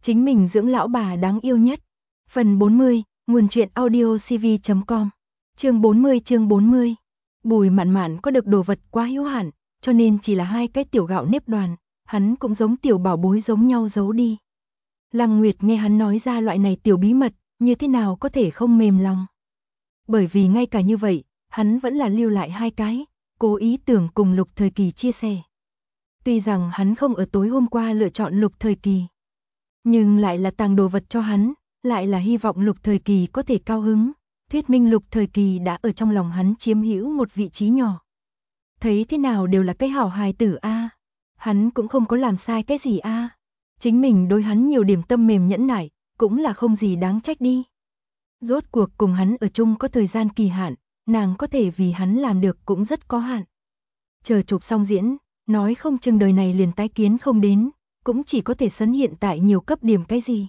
chính mình dưỡng lão bà đáng yêu nhất. Phần 40, nguồn truyện audio cv.com. Chương 40. Bùi Mạn Mạn có được đồ vật quá hữu hạn, cho nên chỉ là hai cái tiểu gạo nếp đoàn, hắn cũng giống tiểu bảo bối giống nhau giấu đi. Lăng Nguyệt nghe hắn nói ra loại này tiểu bí mật, như thế nào có thể không mềm lòng. Bởi vì ngay cả như vậy, hắn vẫn là lưu lại hai cái, cố ý tưởng cùng Lục Thời Kỳ chia sẻ. Tuy rằng hắn không ở tối hôm qua lựa chọn Lục Thời Kỳ, nhưng lại là tàng đồ vật cho hắn, lại là hy vọng Lục Thời Kỳ có thể cao hứng, thuyết minh Lục Thời Kỳ đã ở trong lòng hắn chiếm hữu một vị trí nhỏ. Thấy thế nào đều là cái hảo hài tử a, hắn cũng không có làm sai cái gì a, chính mình đối hắn nhiều điểm tâm mềm nhẫn nại, cũng là không gì đáng trách đi. Rốt cuộc cùng hắn ở chung có thời gian kỳ hạn, nàng có thể vì hắn làm được cũng rất có hạn. Chờ chụp xong diễn, nói không chừng đời này liền tái kiến không đến, cũng chỉ có thể sấn hiện tại nhiều cấp điểm cái gì.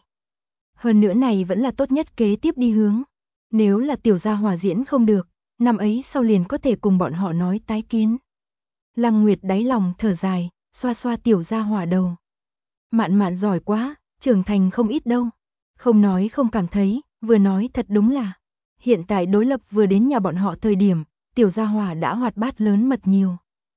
Hơn nữa này vẫn là tốt nhất kế tiếp đi hướng. Nếu là tiểu gia hỏa diễn không được, năm ấy sau liền có thể cùng bọn họ nói tái kiến. Lăng Nguyệt đáy lòng thở dài, xoa xoa tiểu gia hỏa đầu. Mạn Mạn giỏi quá, trưởng thành không ít đâu. Không nói không cảm thấy, vừa nói thật đúng là. Hiện tại đối lập vừa đến nhà bọn họ thời điểm, tiểu gia hỏa đã hoạt bát lớn mật nhiều.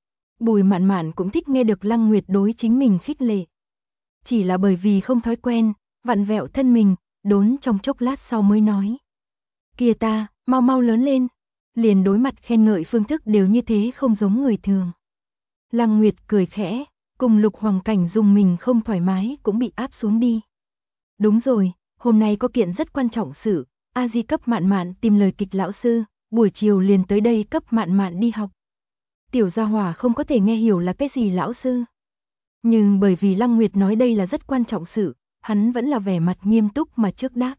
Bùi Mạn Mạn cũng thích nghe được Lăng Nguyệt đối chính mình khích lệ. Chỉ là bởi vì không thói quen, vặn vẹo thân mình, đốn trong chốc lát sau mới nói. Kìa ta, mau mau lớn lên. Liền đối mặt khen ngợi phương thức đều như thế không giống người thường. Lăng Nguyệt cười khẽ, cùng Lục Hoàng Cảnh dùng mình không thoải mái cũng bị áp xuống đi. Đúng rồi, hôm nay có kiện rất quan trọng sự, A Di cấp Mạn Mạn tìm lời kịch lão sư, buổi chiều liền tới đây cấp Mạn Mạn đi học. Tiểu gia hỏa không có thể nghe hiểu là cái gì lão sư. Nhưng bởi vì Lăng Nguyệt nói đây là rất quan trọng sự, hắn vẫn là vẻ mặt nghiêm túc mà trước đáp.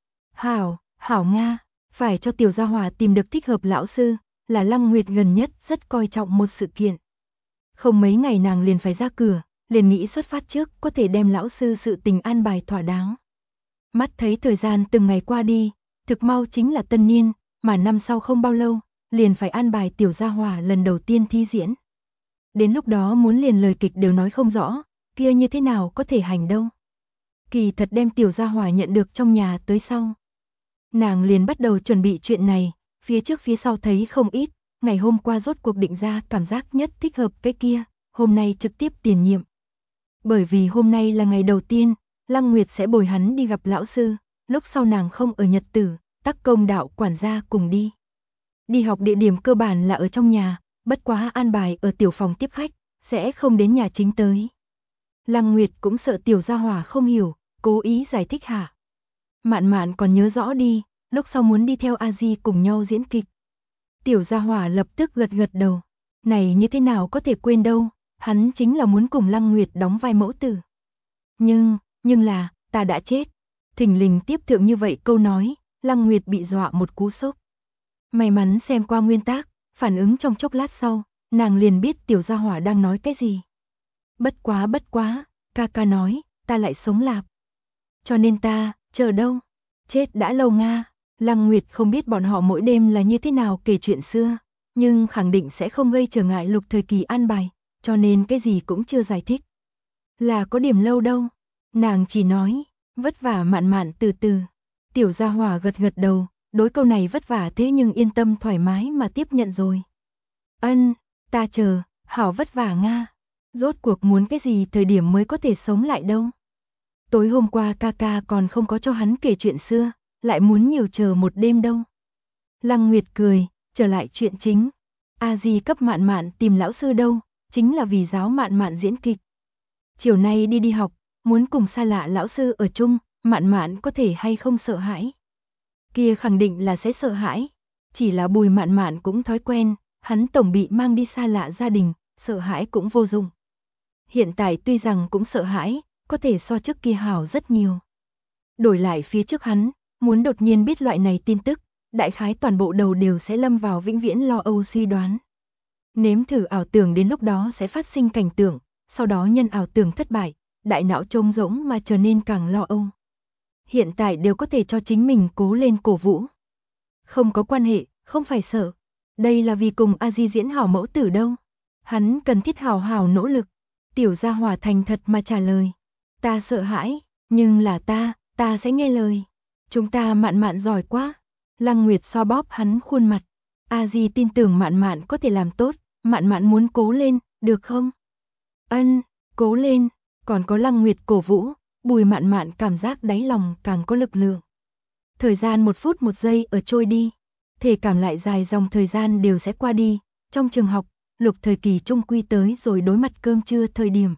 Hảo, hảo Nga, phải cho tiểu gia hỏa tìm được thích hợp lão sư, là Lăng Nguyệt gần nhất rất coi trọng một sự kiện. Không mấy ngày nàng liền phải ra cửa, liền nghĩ xuất phát trước có thể đem lão sư sự tình an bài thỏa đáng. Mắt thấy thời gian từng ngày qua đi, thực mau chính là tân niên, mà năm sau không bao lâu, liền phải an bài tiểu gia hỏa lần đầu tiên thi diễn. Đến lúc đó muốn liền lời kịch đều nói không rõ, kia như thế nào có thể hành đâu. Kỳ thật đem tiểu gia hỏa nhận được trong nhà tới sau. Nàng liền bắt đầu chuẩn bị chuyện này, phía trước phía sau thấy không ít, ngày hôm qua rốt cuộc định ra cảm giác nhất thích hợp cái kia, hôm nay trực tiếp tiền nhiệm. Bởi vì hôm nay là ngày đầu tiên, Lăng Nguyệt sẽ bồi hắn đi gặp lão sư, lúc sau nàng không ở nhật tử, tắc công đạo quản gia cùng đi. Đi học địa điểm cơ bản là ở trong nhà, bất quá an bài ở tiểu phòng tiếp khách, sẽ không đến nhà chính tới. Lăng Nguyệt cũng sợ tiểu gia hỏa không hiểu, cố ý giải thích hả. Mạn Mạn còn nhớ rõ đi, lúc sau muốn đi theo A Di cùng nhau diễn kịch. Tiểu gia hỏa lập tức gật gật đầu. Này như thế nào có thể quên đâu, hắn chính là muốn cùng Lăng Nguyệt đóng vai mẫu tử. Nhưng là, ta đã chết. Thình lình tiếp thượng như vậy câu nói, Lăng Nguyệt bị dọa một cú sốc. May mắn xem qua nguyên tác, phản ứng trong chốc lát sau, nàng liền biết tiểu gia hỏa đang nói cái gì. Bất quá, ca ca nói, ta lại sống lạp. Cho nên ta, chờ đâu? Chết đã lâu Nga. Lăng Nguyệt không biết bọn họ mỗi đêm là như thế nào kể chuyện xưa, nhưng khẳng định sẽ không gây trở ngại Lục Thời Kỳ an bài, cho nên cái gì cũng chưa giải thích. Là có điểm lâu đâu. Nàng chỉ nói, vất vả Mạn Mạn từ từ. Tiểu gia hỏa gật gật đầu, đối câu này vất vả thế nhưng yên tâm thoải mái mà tiếp nhận rồi. Ân, ta chờ, hảo vất vả Nga. Rốt cuộc muốn cái gì thời điểm mới có thể sống lại đâu. Tối hôm qua ca ca còn không có cho hắn kể chuyện xưa, lại muốn nhiều chờ một đêm đâu. Lăng Nguyệt cười, trở lại chuyện chính. A Di cấp Mạn Mạn tìm lão sư đâu, chính là vì giáo Mạn Mạn diễn kịch. Chiều nay đi học, muốn cùng xa lạ lão sư ở chung, Mạn Mạn có thể hay không sợ hãi? Kia khẳng định là sẽ sợ hãi, chỉ là Bùi Mạn Mạn cũng thói quen, hắn tổng bị mang đi xa lạ gia đình, sợ hãi cũng vô dụng. Hiện tại tuy rằng cũng sợ hãi, có thể so trước kia hảo rất nhiều. Đổi lại phía trước hắn, muốn đột nhiên biết loại này tin tức, đại khái toàn bộ đầu đều sẽ lâm vào vĩnh viễn lo âu suy đoán. Nếm thử ảo tưởng đến lúc đó sẽ phát sinh cảnh tượng, sau đó nhân ảo tưởng thất bại, đại não trống rỗng mà trở nên càng lo âu. Hiện tại đều có thể cho chính mình cố lên cổ vũ. Không có quan hệ, không phải sợ. Đây là vì cùng A Di diễn hảo mẫu tử đâu. Hắn cần thiết hảo hảo nỗ lực. Tiểu gia hỏa thành thật mà trả lời. Ta sợ hãi, Nhưng là ta sẽ nghe lời. Chúng ta Mạn Mạn giỏi quá. Lăng Nguyệt xoa bóp hắn khuôn mặt. A Di tin tưởng Mạn Mạn có thể làm tốt, Mạn Mạn muốn cố lên, được không? Ân, cố lên, còn có Lăng Nguyệt cổ vũ, Bùi Mạn Mạn cảm giác đáy lòng càng có lực lượng. Thời gian 1 phút 1 giây ở trôi đi, thể cảm lại dài dòng thời gian đều sẽ qua đi. Trong trường học, Lục Thời Kỳ trung quy tới rồi đối mặt cơm trưa thời điểm.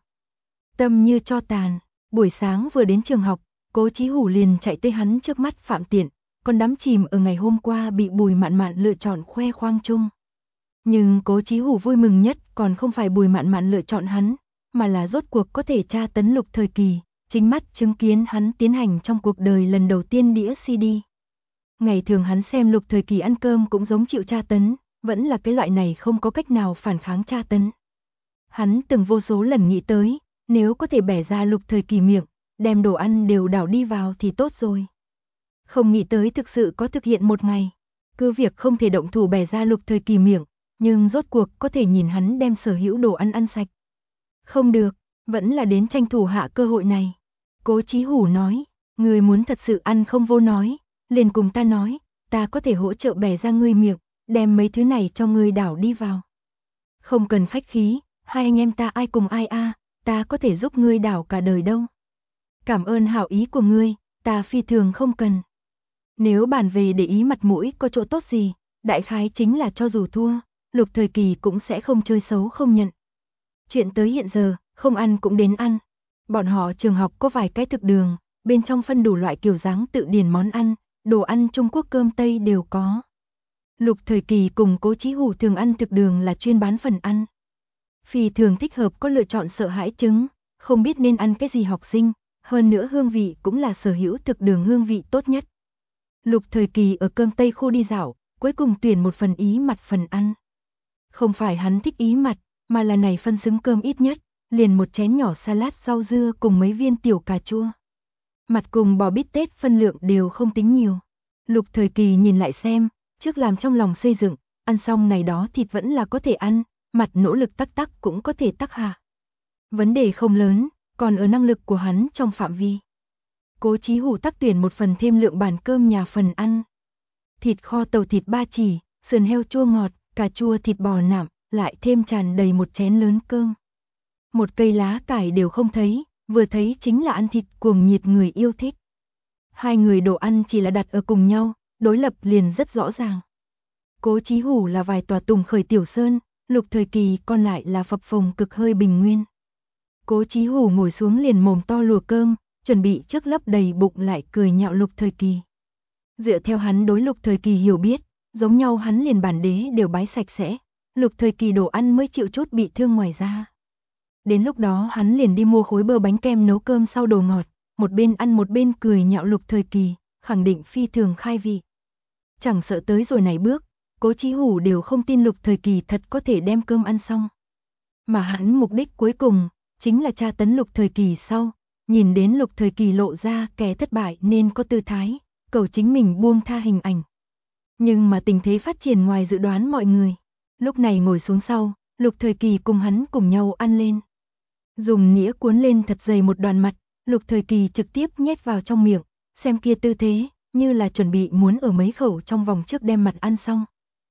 Tâm như tro tàn, buổi sáng vừa đến trường học, Cố Chí Hủ liền chạy tới hắn trước mắt Phạm Tiện, còn đắm chìm ở ngày hôm qua bị Bùi Mạn Mạn lựa chọn khoe khoang chung. Nhưng Cố Chí Hủ vui mừng nhất còn không phải Bùi Mạn Mạn lựa chọn hắn, mà là rốt cuộc có thể tra tấn Lục Thời Kỳ, chính mắt chứng kiến hắn tiến hành trong cuộc đời lần đầu tiên đĩa CD. Ngày thường hắn xem Lục Thời Kỳ ăn cơm cũng giống chịu tra tấn, vẫn là cái loại này không có cách nào phản kháng tra tấn. Hắn từng vô số lần nghĩ tới, nếu có thể bẻ ra Lục Thời Kỳ miệng, đem đồ ăn đều đảo đi vào thì tốt rồi. Không nghĩ tới thực sự có thực hiện một ngày. Cứ việc không thể động thủ bẻ ra Lục Thời Kỳ miệng, nhưng rốt cuộc có thể nhìn hắn đem sở hữu đồ ăn ăn sạch. Không được, vẫn là đến tranh thủ hạ cơ hội này. Cố Chí Hủ nói, người muốn thật sự ăn không vô nói, liền cùng ta nói, ta có thể hỗ trợ bẻ ra ngươi miệng, đem mấy thứ này cho ngươi đảo đi vào. Không cần khách khí, hai anh em ta ai cùng ai a, ta có thể giúp ngươi đảo cả đời đâu. Cảm ơn hảo ý của ngươi, ta phi thường không cần. Nếu bàn về để ý mặt mũi có chỗ tốt gì, đại khái chính là cho dù thua, Lục Thời Kỳ cũng sẽ không chơi xấu không nhận. Chuyện tới hiện giờ, không ăn cũng đến ăn. Bọn họ trường học có vài cái thực đường, bên trong phân đủ loại kiểu dáng tự điển món ăn, đồ ăn Trung Quốc cơm Tây đều có. Lục Thời Kỳ cùng Cố Chí Hủ thường ăn thực đường là chuyên bán phần ăn. Phi thường thích hợp có lựa chọn sợ hãi trứng, không biết nên ăn cái gì học sinh, hơn nữa hương vị cũng là sở hữu thực đường hương vị tốt nhất. Lục Thời Kỳ ở cơm Tây khu đi dạo, cuối cùng tuyển một phần ý mặt phần ăn. Không phải hắn thích ý mặt, mà là này phân xứng cơm ít nhất, liền một chén nhỏ salad rau dưa cùng mấy viên tiểu cà chua. Mặt cùng bò bít tết phân lượng đều không tính nhiều. Lục Thời Kỳ nhìn lại xem, trước làm trong lòng xây dựng, ăn xong này đó thịt vẫn là có thể ăn, mặt nỗ lực tắc tắc cũng có thể tắc hạ. Vấn đề không lớn, còn ở năng lực của hắn trong phạm vi. Cố Chí Hủ tắc tuyển một phần thêm lượng bàn cơm nhà phần ăn. Thịt kho tàu thịt ba chỉ, sườn heo chua ngọt, cà chua thịt bò nạm, lại thêm tràn đầy một chén lớn cơm. Một cây lá cải đều không thấy, vừa thấy chính là ăn thịt cuồng nhiệt người yêu thích. Hai người đồ ăn chỉ là đặt ở cùng nhau, đối lập liền rất rõ ràng. Cố Chí Hủ là vài tòa tùng khởi tiểu sơn, Lục Thời Kỳ còn lại là phập phồng cực hơi bình nguyên. Cố Chí Hủ ngồi xuống liền mồm to lùa cơm, chuẩn bị trước lấp đầy bụng lại cười nhạo Lục Thời Kỳ. Dựa theo hắn đối Lục Thời Kỳ hiểu biết, giống nhau hắn liền bản đế đều bái sạch sẽ, Lục Thời Kỳ đồ ăn mới chịu chút bị thương ngoài ra. Đến lúc đó hắn liền đi mua khối bơ bánh kem nấu cơm sau đồ ngọt, một bên ăn một bên cười nhạo Lục Thời Kỳ, khẳng định phi thường khai vị. Chẳng sợ tới rồi này bước, Cố Chí Hủ đều không tin Lục Thời Kỳ thật có thể đem cơm ăn xong. Mà hắn mục đích cuối cùng, chính là tra tấn Lục Thời Kỳ sau, nhìn đến Lục Thời Kỳ lộ ra kẻ thất bại nên có tư thái, cầu chính mình buông tha hình ảnh. Nhưng mà tình thế phát triển ngoài dự đoán mọi người. Lúc này ngồi xuống sau, Lục Thời Kỳ cùng hắn cùng nhau ăn lên. Dùng nĩa cuốn lên thật dày một đoàn mặt, Lục Thời Kỳ trực tiếp nhét vào trong miệng, xem kia tư thế, như là chuẩn bị muốn ở mấy khẩu trong vòng trước đem mặt ăn xong.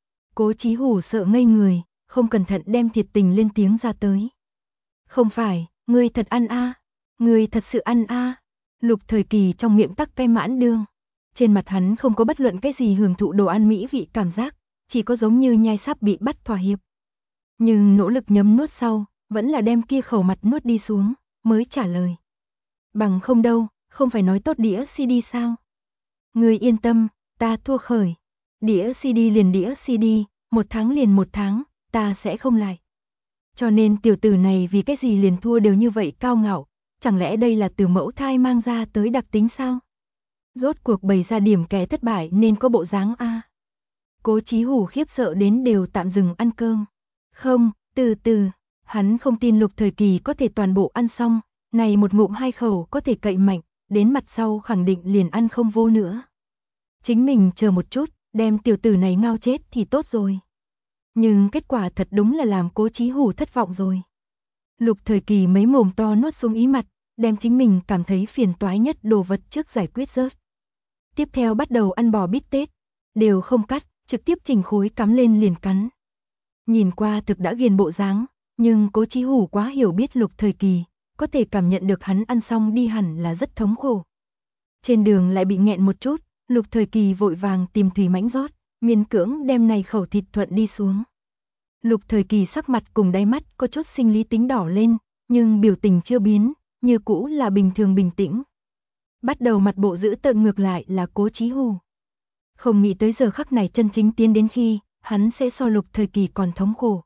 Cố Chí Hủ sợ ngây người, không cẩn thận đem thiệt tình lên tiếng ra tới. Không phải, ngươi thật ăn a, ngươi thật sự ăn a. Lục Thời Kỳ trong miệng tắc cay mãn đương. Trên mặt hắn không có bất luận cái gì hưởng thụ đồ ăn mỹ vị cảm giác, chỉ có giống như nhai sắp bị bắt thỏa hiệp. Nhưng nỗ lực nhấm nuốt sau, vẫn là đem kia khẩu mặt nuốt đi xuống, mới trả lời. Bằng không đâu, không phải nói tốt đĩa CD sao? Ngươi yên tâm, ta thua khởi. Đĩa CD liền đĩa CD, 1 tháng liền 1 tháng, ta sẽ không lại. Cho nên tiểu tử này vì cái gì liền thua đều như vậy cao ngạo, chẳng lẽ đây là từ mẫu thai mang ra tới đặc tính sao? Rốt cuộc bày ra điểm kẻ thất bại nên có bộ dáng a. Cố Chí Hủ khiếp sợ đến đều tạm dừng ăn cơm. Không, từ từ, hắn không tin Lục Thời Kỳ có thể toàn bộ ăn xong, này một ngụm hai khẩu có thể cậy mạnh, đến mặt sau khẳng định liền ăn không vô nữa. Chính mình chờ một chút, đem tiểu tử này ngao chết thì tốt rồi. Nhưng kết quả thật đúng là làm Cố Chí Hủ thất vọng rồi. Lục Thời Kỳ mấy mồm to nuốt xuống ý mặt, đem chính mình cảm thấy phiền toái nhất đồ vật trước giải quyết rớt. Tiếp theo bắt đầu ăn bò bít tết, đều không cắt, trực tiếp chỉnh khối cắm lên liền cắn. Nhìn qua thực đã ghiền bộ dáng, nhưng Cố Chí Hủ quá hiểu biết Lục Thời Kỳ, có thể cảm nhận được hắn ăn xong đi hẳn là rất thống khổ. Trên đường lại bị nghẹn một chút, Lục Thời Kỳ vội vàng tìm thủy mãnh rót, miễn cưỡng đem này khẩu thịt thuận đi xuống. Lục Thời Kỳ sắc mặt cùng đáy mắt có chút sinh lý tính đỏ lên, nhưng biểu tình chưa biến, như cũ là bình thường bình tĩnh. Bắt đầu mặt bộ giữ tợn ngược lại là Cố Chí Hủ. Không nghĩ tới giờ khắc này chân chính tiến đến khi, hắn sẽ so Lục Thời Kỳ còn thống khổ.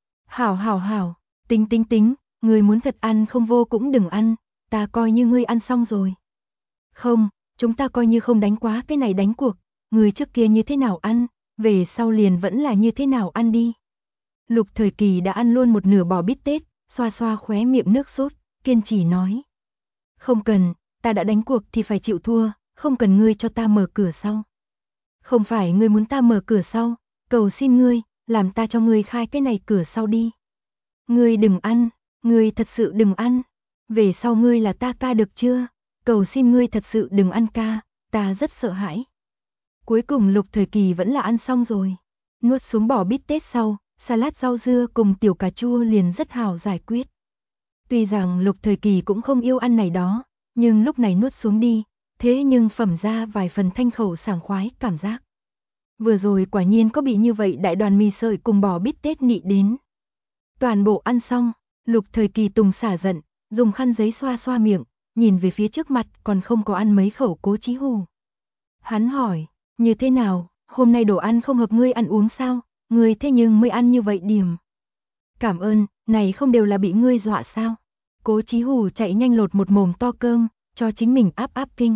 Hảo, tính, ngươi muốn thật ăn không vô cũng đừng ăn, ta coi như ngươi ăn xong rồi. Không, chúng ta coi như không đánh quá cái này đánh cuộc, ngươi trước kia như thế nào ăn, về sau liền vẫn là như thế nào ăn đi. Lục Thời Kỳ đã ăn luôn một nửa bò bít tết, xoa xoa khóe miệng nước sốt, kiên trì nói. Không cần, ta đã đánh cuộc thì phải chịu thua, không cần ngươi cho ta mở cửa sau. Không phải ngươi muốn ta mở cửa sau, cầu xin ngươi, làm ta cho ngươi khai cái này cửa sau đi. Ngươi đừng ăn, ngươi thật sự đừng ăn. Về sau ngươi là ta ca được chưa? Cầu xin ngươi thật sự đừng ăn ca, ta rất sợ hãi. Cuối cùng Lục Thời Kỳ vẫn là ăn xong rồi. Nuốt xuống bò bít tết sau, salad rau dưa cùng tiểu cà chua liền rất hào giải quyết. Tuy rằng Lục Thời Kỳ cũng không yêu ăn này đó, nhưng lúc này nuốt xuống đi, thế nhưng phẩm ra vài phần thanh khẩu sảng khoái cảm giác. Vừa rồi quả nhiên có bị như vậy đại đoàn mì sợi cùng bò bít tết nị đến. Toàn bộ ăn xong, Lục Thời Kỳ tùng xả giận, dùng khăn giấy xoa xoa miệng, nhìn về phía trước mặt còn không có ăn mấy khẩu Cố Chí Hủ. Hắn hỏi, như thế nào, hôm nay đồ ăn không hợp ngươi ăn uống sao, ngươi thế nhưng mới ăn như vậy điểm. Cảm ơn, này không đều là bị ngươi dọa sao. Cố Chí Hủ chạy nhanh lột một mồm to cơm, cho chính mình áp kinh.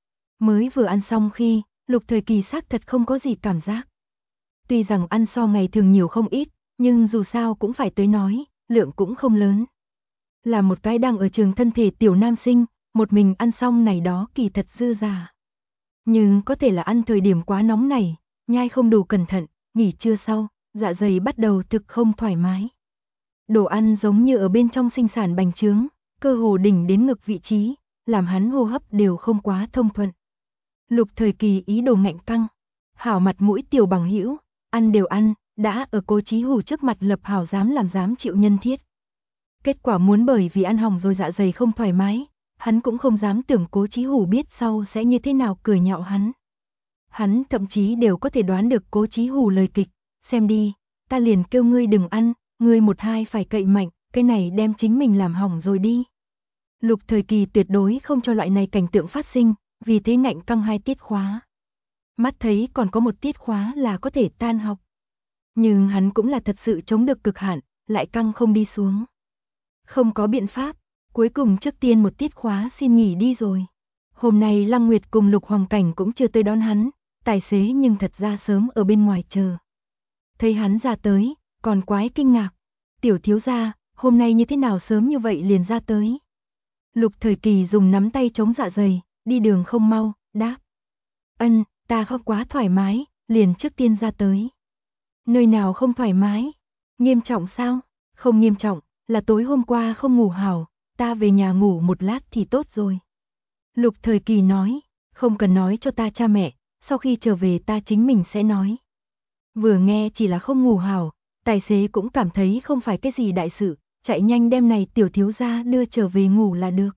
Mới vừa ăn xong khi, Lục Thời Kỳ xác thật không có gì cảm giác. Tuy rằng ăn so ngày thường nhiều không ít, nhưng dù sao cũng phải tới nói, lượng cũng không lớn. Là một cái đang ở trường thân thể tiểu nam sinh, một mình ăn xong này đó kỳ thật dư giả. Nhưng có thể là ăn thời điểm quá nóng này, nhai không đủ cẩn thận, nghỉ trưa sau, dạ dày bắt đầu thực không thoải mái. Đồ ăn giống như ở bên trong sinh sản bành trướng, cơ hồ đỉnh đến ngực vị trí, làm hắn hô hấp đều không quá thông thuận. Lục Thời Kỳ ý đồ ngạnh căng, hảo mặt mũi tiểu bằng hữu, ăn đều ăn, đã ở Cố Chí Hủ trước mặt lập hảo dám chịu nhân thiết. Kết quả muốn bởi vì ăn hỏng rồi dạ dày không thoải mái, hắn cũng không dám tưởng Cố Chí Hủ biết sau sẽ như thế nào cười nhạo hắn. Hắn thậm chí đều có thể đoán được Cố Chí Hủ lời kịch, xem đi, ta liền kêu ngươi đừng ăn, ngươi một hai phải cậy mạnh, cái này đem chính mình làm hỏng rồi đi. Lục Thời Kỳ tuyệt đối không cho loại này cảnh tượng phát sinh, vì thế ngạnh căng 2 tiết khóa. Mắt thấy còn có một tiết khóa là có thể tan học. Nhưng hắn cũng là thật sự chống được cực hạn, lại căng không đi xuống. Không có biện pháp, cuối cùng trước tiên một tiết khóa xin nghỉ đi rồi. Hôm nay Lăng Nguyệt cùng Lục Hoàng Cảnh cũng chưa tới đón hắn, tài xế nhưng thật ra sớm ở bên ngoài chờ. Thấy hắn ra tới, còn quái kinh ngạc. Tiểu thiếu gia, hôm nay như thế nào sớm như vậy liền ra tới. Lục Thời Kỳ dùng nắm tay chống dạ dày, đi đường không mau, đáp. Ân, ta không quá thoải mái, liền trước tiên ra tới. Nơi nào không thoải mái? Nghiêm trọng sao? Không nghiêm trọng, là tối hôm qua không ngủ hảo, ta về nhà ngủ một lát thì tốt rồi. Lục Thời Kỳ nói, không cần nói cho ta cha mẹ, sau khi trở về ta chính mình sẽ nói. Vừa nghe chỉ là không ngủ hảo, tài xế cũng cảm thấy không phải cái gì đại sự, chạy nhanh đem này tiểu thiếu gia đưa trở về ngủ là được.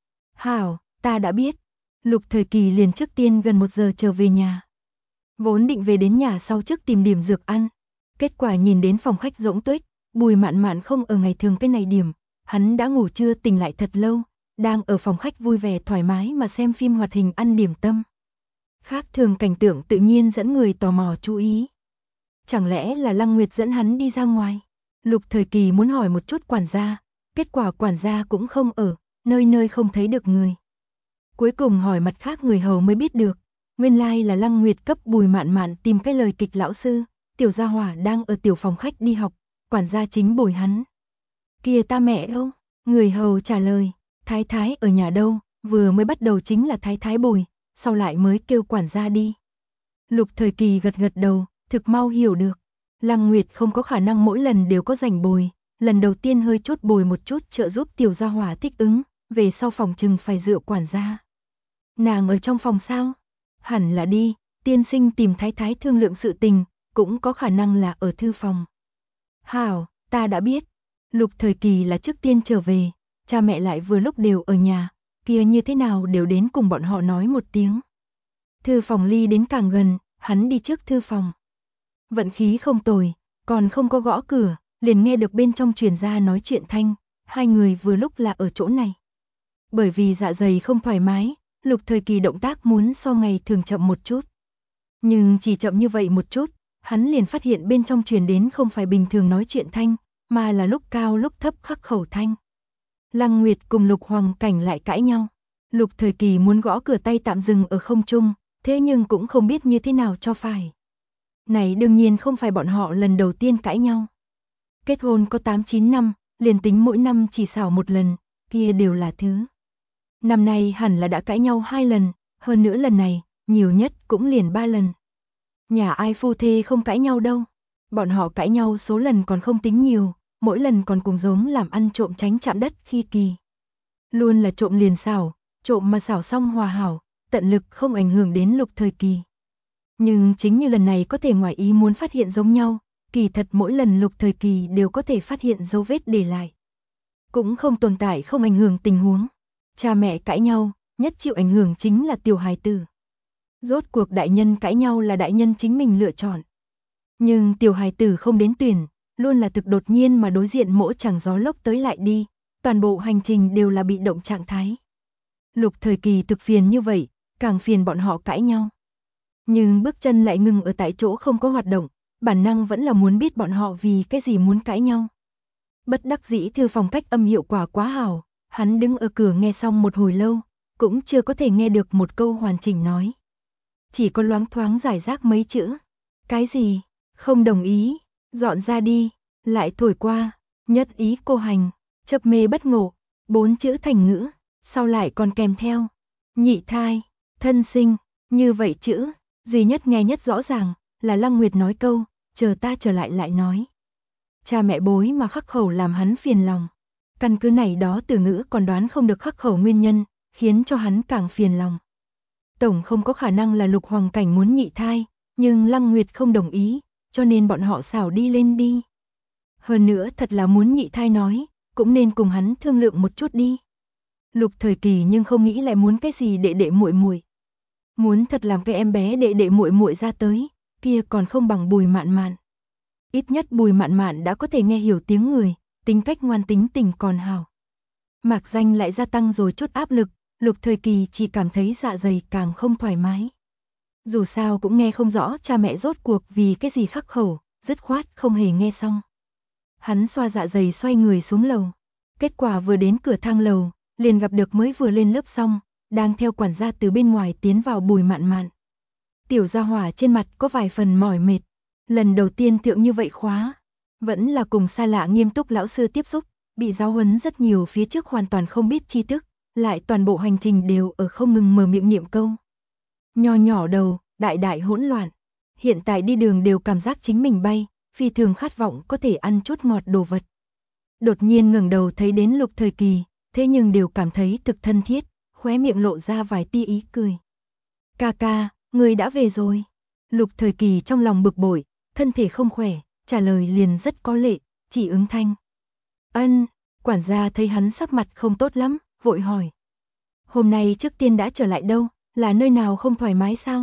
Hảo, ta đã biết. Lục Thời Kỳ liền trước tiên gần 1 giờ trở về nhà. Vốn định về đến nhà sau trước tìm điểm dược ăn. Kết quả nhìn đến phòng khách rỗng tuếch, Bùi Mạn Mạn không ở ngày thường cái này điểm, hắn đã ngủ trưa tỉnh lại thật lâu, đang ở phòng khách vui vẻ thoải mái mà xem phim hoạt hình ăn điểm tâm. Khác thường cảnh tượng tự nhiên dẫn người tò mò chú ý. Chẳng lẽ là Lăng Nguyệt dẫn hắn đi ra ngoài? Lục Thời Kỳ muốn hỏi một chút quản gia, kết quả quản gia cũng không ở, nơi nơi không thấy được người. Cuối cùng hỏi mặt khác người hầu mới biết được, nguyên lai là Lăng Nguyệt cấp Bùi Mạn Mạn tìm cái lời kịch lão sư, tiểu gia hỏa đang ở tiểu phòng khách đi học, quản gia chính bồi hắn. Kìa ta mẹ đâu? Người hầu trả lời, thái thái ở nhà đâu, vừa mới bắt đầu chính là thái thái bồi, sau lại mới kêu quản gia đi. Lục Thời Kỳ gật gật đầu, thực mau hiểu được. Lăng Nguyệt không có khả năng mỗi lần đều có rảnh bồi, lần đầu tiên hơi chút bồi một chút trợ giúp tiểu gia hỏa thích ứng, về sau phòng chừng phải dựa quản gia. Nàng ở trong phòng sao? Hẳn là đi, tiên sinh tìm thái thái thương lượng sự tình, cũng có khả năng là ở thư phòng. Hảo, ta đã biết. Lục Thời Kỳ là trước tiên trở về, cha mẹ lại vừa lúc đều ở nhà, kia như thế nào đều đến cùng bọn họ nói một tiếng. Thư phòng ly đến càng gần, hắn đi trước thư phòng. Vận khí không tồi, còn không có gõ cửa, liền nghe được bên trong truyền ra nói chuyện thanh, hai người vừa lúc là ở chỗ này. Bởi vì dạ dày không thoải mái, Lục Thời Kỳ động tác muốn so ngày thường chậm một chút. Nhưng chỉ chậm như vậy một chút, hắn liền phát hiện bên trong truyền đến không phải bình thường nói chuyện thanh, mà là lúc cao lúc thấp khắc khẩu thanh. Lăng Nguyệt cùng Lục Hoàng Cảnh lại cãi nhau. Lục Thời Kỳ muốn gõ cửa tay tạm dừng ở không trung, thế nhưng cũng không biết như thế nào cho phải. Này đương nhiên không phải bọn họ lần đầu tiên cãi nhau. Kết hôn có 8-9 năm, liền tính mỗi năm chỉ xảo một lần, kia đều là thứ. Năm nay hẳn là đã cãi nhau 2 lần, hơn nữa lần này, nhiều nhất cũng liền 3 lần. Nhà ai phu thê không cãi nhau đâu. Bọn họ cãi nhau số lần còn không tính nhiều, mỗi lần còn cùng giống làm ăn trộm tránh chạm đất khi kỳ. Luôn là trộm liền xảo, trộm mà xảo xong hòa hảo, tận lực không ảnh hưởng đến Lục Thời Kỳ. Nhưng chính như lần này có thể ngoài ý muốn phát hiện giống nhau, kỳ thật mỗi lần Lục Thời Kỳ đều có thể phát hiện dấu vết để lại. Cũng không tồn tại không ảnh hưởng tình huống. Cha mẹ cãi nhau, nhất chịu ảnh hưởng chính là tiểu hài tử. Rốt cuộc đại nhân cãi nhau là đại nhân chính mình lựa chọn. Nhưng tiểu hài tử không đến tuyển, luôn là thực đột nhiên mà đối diện mỗi chàng gió lốc tới lại đi, toàn bộ hành trình đều là bị động trạng thái. Lục Thời Kỳ thực phiền như vậy, càng phiền bọn họ cãi nhau. Nhưng bước chân lại ngừng ở tại chỗ không có hoạt động, bản năng vẫn là muốn biết bọn họ vì cái gì muốn cãi nhau. Bất đắc dĩ thư phòng cách âm hiệu quả quá hảo, hắn đứng ở cửa nghe xong một hồi lâu, cũng chưa có thể nghe được một câu hoàn chỉnh nói. Chỉ có loáng thoáng giải rác mấy chữ. Cái gì? Không đồng ý, dọn ra đi, lại thổi qua, nhất ý cô hành, chập mê bất ngộ, 4 chữ thành ngữ, sau lại còn kèm theo. Nhị thai, thân sinh, như vậy chữ, duy nhất nghe nhất rõ ràng, là Lăng Nguyệt nói câu, chờ ta trở lại lại nói. Cha mẹ bối mà khắc khẩu làm hắn phiền lòng. Căn cứ này đó từ ngữ còn đoán không được khắc khẩu nguyên nhân, khiến cho hắn càng phiền lòng. Tổng không có khả năng là Lục Hoàng Cảnh muốn nhị thai, nhưng Lăng Nguyệt không đồng ý, cho nên bọn họ xảo đi lên đi. Hơn nữa thật là muốn nhị thai nói, cũng nên cùng hắn thương lượng một chút đi. Lục Thời Kỳ nhưng không nghĩ lại muốn cái gì đệ đệ muội muội. Muốn thật làm cái em bé đệ đệ muội muội ra tới, kia còn không bằng Bùi Mạn Mạn. Ít nhất Bùi Mạn Mạn đã có thể nghe hiểu tiếng người, tính cách ngoan tính tình còn hảo. Mạc Danh lại gia tăng rồi chút áp lực, Lục Thời Kỳ chỉ cảm thấy dạ dày càng không thoải mái. Dù sao cũng nghe không rõ cha mẹ rốt cuộc vì cái gì khắc khẩu, dứt khoát không hề nghe xong. Hắn xoa dạ dày xoay người xuống lầu. Kết quả vừa đến cửa thang lầu, liền gặp được mới vừa lên lớp xong, đang theo quản gia từ bên ngoài tiến vào Bùi Mạn Mạn. Tiểu gia hỏa trên mặt có vài phần mỏi mệt. Lần đầu tiên thượng như vậy khóa, vẫn là cùng xa lạ nghiêm túc lão sư tiếp xúc, bị giáo huấn rất nhiều phía trước hoàn toàn không biết tri thức, lại toàn bộ hành trình đều ở không ngừng mở miệng niệm câu. Nho nhỏ đầu, đại đại hỗn loạn. Hiện tại đi đường đều cảm giác chính mình bay, phi thường khát vọng có thể ăn chút ngọt đồ vật. Đột nhiên ngẩng đầu thấy đến Lục Thời Kỳ, thế nhưng đều cảm thấy thực thân thiết, khóe miệng lộ ra vài tia ý cười. Ca ca, người đã về rồi. Lục Thời Kỳ trong lòng bực bội, thân thể không khỏe, trả lời liền rất có lệ, chỉ ứng thanh. Ân, quản gia thấy hắn sắc mặt không tốt lắm, vội hỏi. Hôm nay trước tiên đã trở lại đâu, là nơi nào không thoải mái sao?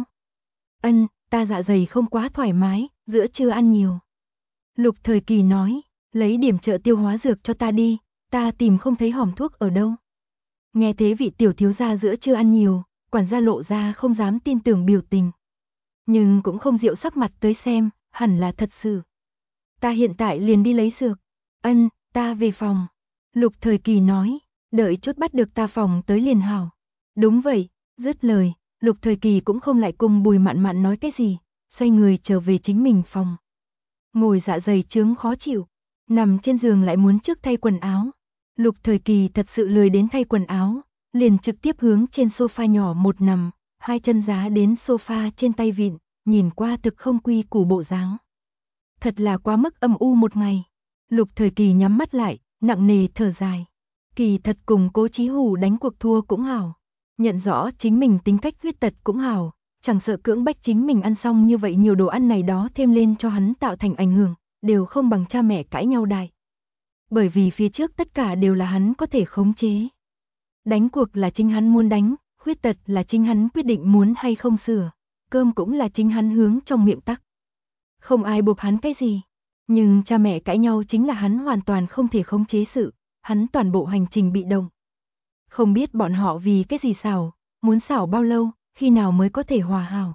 Ân, ta dạ dày không quá thoải mái, giữa trưa ăn nhiều. Lục Thời Kỳ nói, lấy điểm trợ tiêu hóa dược cho ta đi, ta tìm không thấy hòm thuốc ở đâu. Nghe thế vị tiểu thiếu gia giữa trưa ăn nhiều, quản gia lộ ra không dám tin tưởng biểu tình. Nhưng cũng không dịu sắc mặt tới xem, hẳn là thật sự. Ta hiện tại liền đi lấy dược. Ân, ta về phòng. Lục Thời Kỳ nói, đợi chút bắt được ta phòng tới liền hảo. Đúng vậy, dứt lời, Lục Thời Kỳ cũng không lại cùng Bùi Mạn Mạn nói cái gì, xoay người trở về chính mình phòng. Ngồi dạ dày chướng khó chịu, nằm trên giường lại muốn trước thay quần áo. Lục Thời Kỳ thật sự lười đến thay quần áo, liền trực tiếp hướng trên sofa nhỏ một nằm, hai chân giá đến sofa trên tay vịn, nhìn qua thực không quy củ bộ dáng. Thật là quá mức âm u một ngày. Lục Thời Kỳ nhắm mắt lại, nặng nề thở dài. Kỳ thật cùng Cố Chí Hủ đánh cuộc thua cũng hảo, nhận rõ chính mình tính cách huyết tật cũng hảo, chẳng sợ cưỡng bách chính mình ăn xong như vậy nhiều đồ ăn này đó thêm lên cho hắn tạo thành ảnh hưởng, đều không bằng cha mẹ cãi nhau đại. Bởi vì phía trước tất cả đều là hắn có thể khống chế. Đánh cuộc là chính hắn muốn đánh, khuyết tật là chính hắn quyết định muốn hay không sửa, cơm cũng là chính hắn hướng trong miệng tắc. Không ai buộc hắn cái gì, nhưng cha mẹ cãi nhau chính là hắn hoàn toàn không thể khống chế sự, hắn toàn bộ hành trình bị động. Không biết bọn họ vì cái gì xảo, muốn xảo bao lâu, khi nào mới có thể hòa hảo.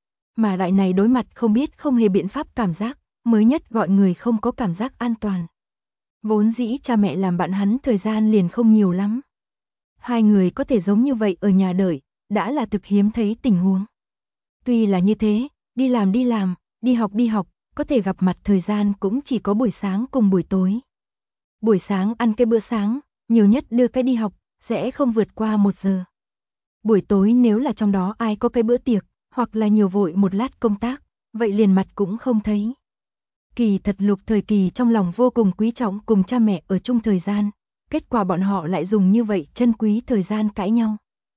Mà loại này đối mặt không biết không hề biện pháp cảm giác, mới nhất gọi người không có cảm giác an toàn. Vốn dĩ cha mẹ làm bạn hắn thời gian liền không nhiều lắm. Hai người có thể giống như vậy ở nhà đợi, đã là thực hiếm thấy tình huống. Tuy là như thế, đi làm, đi học, có thể gặp mặt thời gian cũng chỉ có buổi sáng cùng buổi tối. Buổi sáng ăn cái bữa sáng, nhiều nhất đưa cái đi học, sẽ không vượt qua 1 giờ. Buổi tối nếu là trong đó ai có cái bữa tiệc, hoặc là nhiều vội một lát công tác, vậy liền mặt cũng không thấy. Kỳ thật Lục Thời Kỳ trong lòng vô cùng quý trọng cùng cha mẹ ở chung thời gian, kết quả bọn họ lại dùng như vậy chân quý thời gian cãi nhau.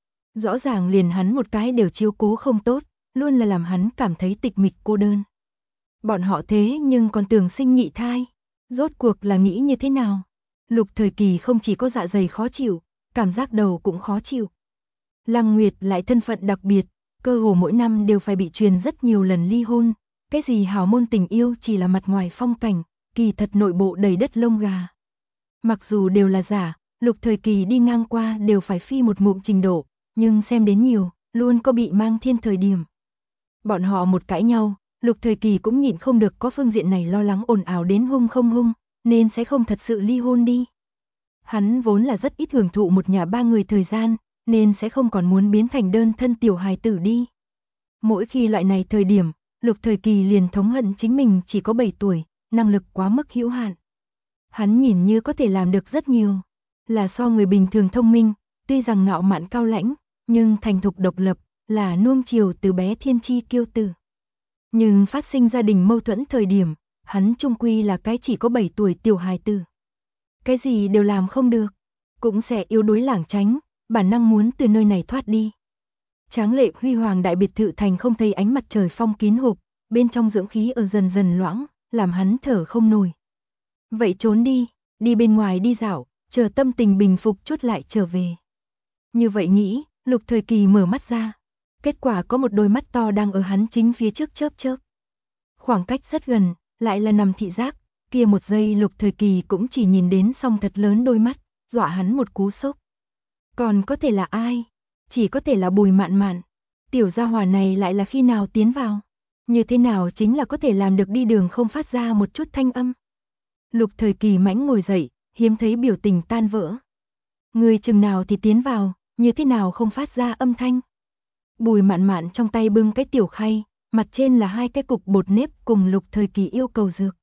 Rõ ràng liền hắn một cái đều chiếu cố không tốt, luôn là làm hắn cảm thấy tịch mịch cô đơn. Bọn họ thế nhưng còn tưởng sinh nhị thai, rốt cuộc là nghĩ như thế nào? Lục Thời Kỳ không chỉ có dạ dày khó chịu, cảm giác đầu cũng khó chịu. Lăng Nguyệt lại thân phận đặc biệt, cơ hồ mỗi năm đều phải bị truyền rất nhiều lần ly hôn. Cái gì hào môn tình yêu chỉ là mặt ngoài phong cảnh, kỳ thật nội bộ đầy đất lông gà. Mặc dù đều là giả, Lục Thời Kỳ đi ngang qua đều phải phi một ngụm trình độ, nhưng xem đến nhiều, luôn có bị mang thiên thời điểm. Bọn họ một cãi nhau, Lục Thời Kỳ cũng nhịn không được có phương diện này lo lắng ồn ào đến hung không hung, nên sẽ không thật sự ly hôn đi. Hắn vốn là rất ít hưởng thụ một nhà ba người thời gian, nên sẽ không còn muốn biến thành đơn thân tiểu hài tử đi. Mỗi khi loại này thời điểm, Lục Thời Kỳ liền thống hận chính mình chỉ có 7 tuổi, năng lực quá mức hữu hạn. Hắn nhìn như có thể làm được rất nhiều, là so người bình thường thông minh, tuy rằng ngạo mạn cao lãnh, nhưng thành thục độc lập, là nuông chiều từ bé thiên chi kiêu tử. Nhưng phát sinh gia đình mâu thuẫn thời điểm, hắn chung quy là cái chỉ có 7 tuổi tiểu hài tử. Cái gì đều làm không được, cũng sẽ yếu đuối lảng tránh, bản năng muốn từ nơi này thoát đi. Tráng lệ huy hoàng đại biệt thự thành không thấy ánh mặt trời phong kín hộp, bên trong dưỡng khí ở dần dần loãng, làm hắn thở không nổi. Vậy trốn đi, đi bên ngoài đi dạo, chờ tâm tình bình phục chút lại trở về. Như vậy nghĩ, Lục Thời Kỳ mở mắt ra. Kết quả có một đôi mắt to đang ở hắn chính phía trước chớp chớp. Khoảng cách rất gần, lại là nằm thị giác, kia một giây Lục Thời Kỳ cũng chỉ nhìn đến song thật lớn đôi mắt, dọa hắn một cú sốc. Còn có thể là ai? Chỉ có thể là Bùi Mạn Mạn. Tiểu gia hỏa này lại là khi nào tiến vào? Như thế nào chính là có thể làm được đi đường không phát ra một chút thanh âm? Lục Thời Kỳ mãnh ngồi dậy, hiếm thấy biểu tình tan vỡ. Người chừng nào thì tiến vào, như thế nào không phát ra âm thanh? Bùi Mạn Mạn trong tay bưng cái tiểu khay, mặt trên là 2 cái cục bột nếp cùng Lục Thời Kỳ yêu cầu dược.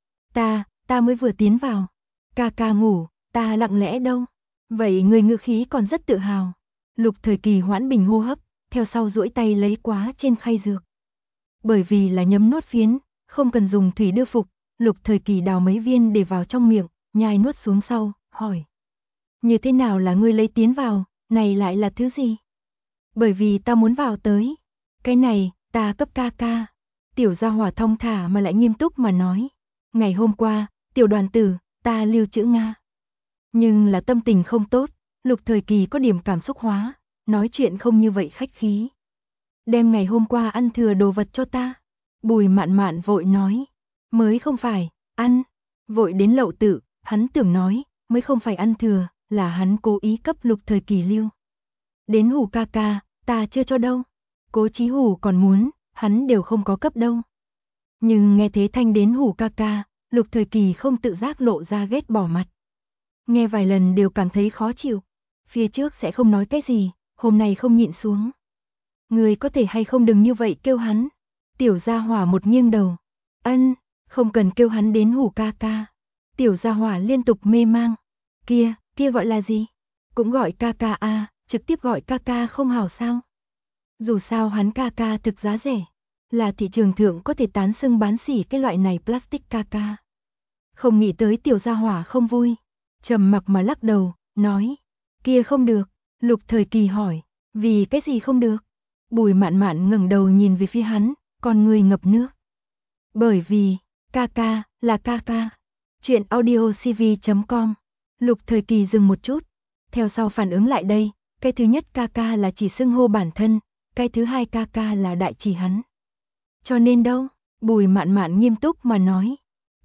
Ta mới vừa tiến vào. Ca ca ngủ, ta lặng lẽ đâu? Vậy người ngữ khí còn rất tự hào. Lục Thời Kỳ hoãn bình hô hấp, theo sau duỗi tay lấy quá trên khay dược. Bởi vì là nhấm nuốt phiến, không cần dùng thủy đưa phục, Lục Thời Kỳ đào mấy viên để vào trong miệng, nhai nuốt xuống sau, hỏi. Như thế nào là ngươi lấy tiến vào, này lại là thứ gì? Bởi vì ta muốn vào tới. Cái này, ta cấp ca ca. Tiểu gia hỏa thông thả mà lại nghiêm túc mà nói. Ngày hôm qua, tiểu đoàn tử, ta lưu trữ Nga. Nhưng là tâm tình không tốt, Lục Thời Kỳ có điểm cảm xúc hóa, nói chuyện không như vậy khách khí. Đem ngày hôm qua ăn thừa đồ vật cho ta. Bùi Mạn Mạn vội nói. Mới không phải, ăn. Vội đến lậu tự, hắn tưởng nói, mới không phải ăn thừa, là hắn cố ý cấp Lục Thời Kỳ lưu. Đến Hủ ca ca, ta chưa cho đâu. Cố Chí Hủ còn muốn, hắn đều không có cấp đâu. Nhưng nghe thế thanh đến Hủ ca ca, Lục Thời Kỳ không tự giác lộ ra ghét bỏ mặt. Nghe vài lần đều cảm thấy khó chịu. Phía trước sẽ không nói cái gì, hôm nay không nhịn xuống. Người có thể hay không đừng như vậy kêu hắn. Tiểu gia hỏa một nghiêng đầu. Ân, không cần kêu hắn đến Hủ ca ca. Tiểu gia hỏa liên tục mê mang. Kia gọi là gì? Cũng gọi ca ca a, trực tiếp gọi ca ca không hảo sao? Dù sao hắn ca ca thực giá rẻ, là thị trường thượng có thể tán xưng bán xỉ cái loại này plastic ca ca. Không nghĩ tới tiểu gia hỏa không vui, trầm mặc mà lắc đầu, nói, kia không được. Lục Thời Kỳ hỏi, vì cái gì không được? Bùi Mạn Mạn ngẩng đầu nhìn về phía hắn, con người ngập nước. Bởi vì, ca ca, là ca ca. Chuyện audiocv.com. Lục Thời Kỳ dừng một chút, theo sau phản ứng lại đây, cái thứ nhất ca ca là chỉ xưng hô bản thân, cái thứ hai ca ca là đại chỉ hắn. Cho nên đâu? Bùi Mạn Mạn nghiêm túc mà nói,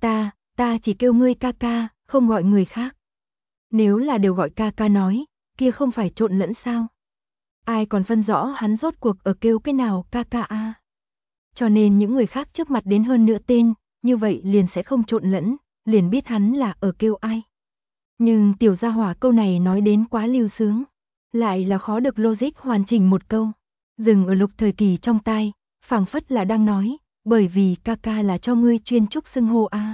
ta chỉ kêu ngươi ca ca, không gọi người khác. Nếu là đều gọi ca ca nói, kia không phải trộn lẫn sao? Ai còn phân rõ hắn rốt cuộc ở kêu cái nào ca ca a? Cho nên những người khác trước mặt đến hơn nữa tên, như vậy liền sẽ không trộn lẫn, liền biết hắn là ở kêu ai. Nhưng tiểu gia hỏa câu này nói đến quá lưu sướng, lại là khó được logic hoàn chỉnh một câu. Dừng ở Lục Thời Kỳ trong tai, phảng phất là đang nói, bởi vì ca ca là cho ngươi chuyên trúc xưng hô a.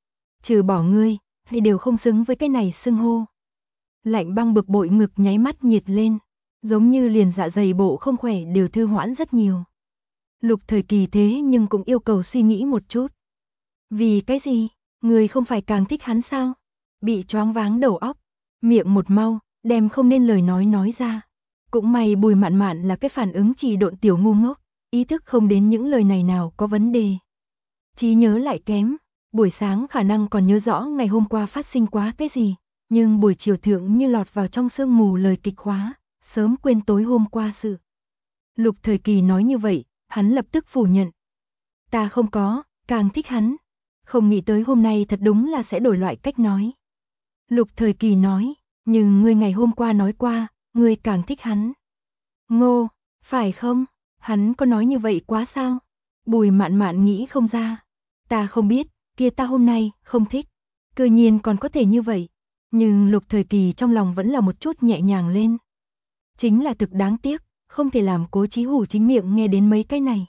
Trừ bỏ ngươi, hay đều không xứng với cái này xưng hô. Lạnh băng bực bội ngực nháy mắt nhiệt lên, giống như liền dạ dày bộ không khỏe đều thư hoãn rất nhiều. Lục Thời Kỳ thế nhưng cũng yêu cầu suy nghĩ một chút. Vì cái gì, người không phải càng thích hắn sao? Bị choáng váng đầu óc, miệng một mau, đem không nên lời nói ra. Cũng may Bùi Mạn Mạn là cái phản ứng trì độn tiểu ngu ngốc, ý thức không đến những lời này nào có vấn đề. Trí nhớ lại kém, buổi sáng khả năng còn nhớ rõ ngày hôm qua phát sinh quá cái gì, nhưng buổi chiều thượng như lọt vào trong sương mù lời kịch hóa, sớm quên tối hôm qua sự. Lục Thời Kỳ nói như vậy, hắn lập tức phủ nhận. Ta không có, càng thích hắn. Không nghĩ tới hôm nay thật đúng là sẽ đổi loại cách nói. Lục Thời Kỳ nói, nhưng ngươi ngày hôm qua nói qua, ngươi càng thích hắn. Ngô, phải không? Hắn có nói như vậy quá sao? Bùi Mạn Mạn nghĩ không ra. Ta không biết, kia ta hôm nay không thích. Cơ nhiên còn có thể như vậy. Nhưng Lục Thời Kỳ trong lòng vẫn là một chút nhẹ nhàng lên. Chính là thực đáng tiếc, không thể làm Cố Chí Hủ chính miệng nghe đến mấy cái này.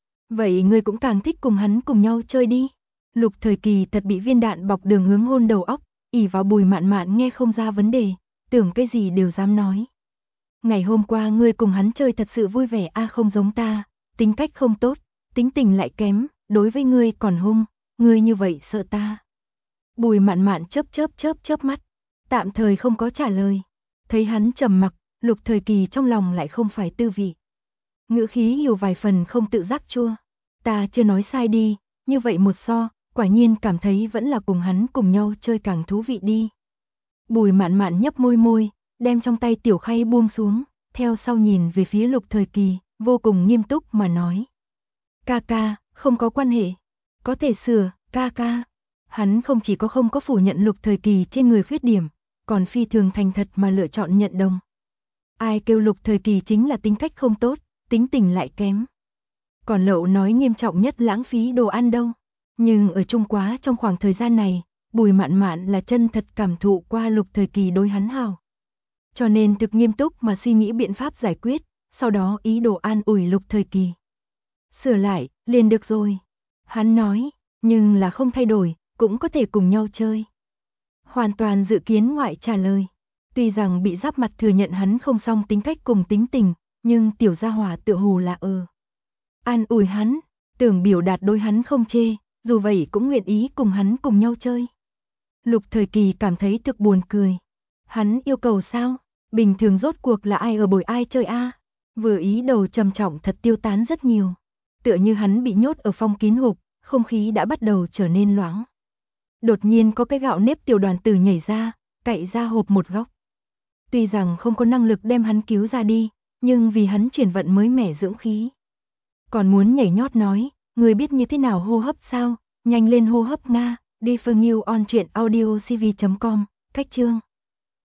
Vậy ngươi cũng càng thích cùng hắn cùng nhau chơi đi. Lục Thời Kỳ thật bị viên đạn bọc đường hướng hôn đầu óc, ỉ vào Bùi Mạn Mạn nghe không ra vấn đề, tưởng cái gì đều dám nói. Ngày hôm qua ngươi cùng hắn chơi thật sự vui vẻ a, không giống ta, tính cách không tốt, tính tình lại kém, đối với ngươi còn hung, ngươi như vậy sợ ta. Bùi Mạn Mạn chớp mắt, tạm thời không có trả lời. Thấy hắn trầm mặc, Lục Thời Kỳ trong lòng lại không phải tư vị. Ngữ khí hiểu vài phần không tự giác chua. Ta chưa nói sai đi, như vậy một so, quả nhiên cảm thấy vẫn là cùng hắn cùng nhau chơi càng thú vị đi. Bùi Mạn Mạn nhấp môi, đem trong tay tiểu khay buông xuống, theo sau nhìn về phía Lục Thời Kỳ, vô cùng nghiêm túc mà nói. Ca ca, không có quan hệ. Có thể sửa, ca ca. Hắn không chỉ có không có phủ nhận Lục Thời Kỳ trên người khuyết điểm, còn phi thường thành thật mà lựa chọn nhận đồng. Ai kêu Lục Thời Kỳ chính là tính cách không tốt, tính tình lại kém. Còn lậu nói nghiêm trọng nhất lãng phí đồ ăn đâu. Nhưng ở Trung Quá trong khoảng thời gian này, Bùi Mạn Mạn là chân thật cảm thụ qua Lục Thời Kỳ đối hắn hảo. Cho nên thực nghiêm túc mà suy nghĩ biện pháp giải quyết, sau đó ý đồ an ủi Lục Thời Kỳ. Sửa lại, liền được rồi. Hắn nói, nhưng là không thay đổi, cũng có thể cùng nhau chơi. Hoàn toàn dự kiến ngoại trả lời. Tuy rằng bị giáp mặt thừa nhận hắn không song tính cách cùng tính tình, nhưng tiểu gia hỏa tựa hồ là an ủi hắn, tưởng biểu đạt đối hắn không chê, dù vậy cũng nguyện ý cùng hắn cùng nhau chơi. Lục Thời Kỳ cảm thấy thực buồn cười. Hắn yêu cầu sao? Bình thường rốt cuộc là ai ở bồi ai chơi a? Vừa ý đầu trầm trọng thật tiêu tán rất nhiều. Tựa như hắn bị nhốt ở phong kín hộp, không khí đã bắt đầu trở nên loãng. Đột nhiên có cái gạo nếp tiểu đoàn tử nhảy ra, cạy ra hộp một góc. Tuy rằng không có năng lực đem hắn cứu ra đi, nhưng vì hắn chuyển vận mới mẻ dưỡng khí. Còn muốn nhảy nhót nói, người biết như thế nào hô hấp sao? Nhanh lên hô hấp Nga, đi for you on truyện audiocv.com, cách chương.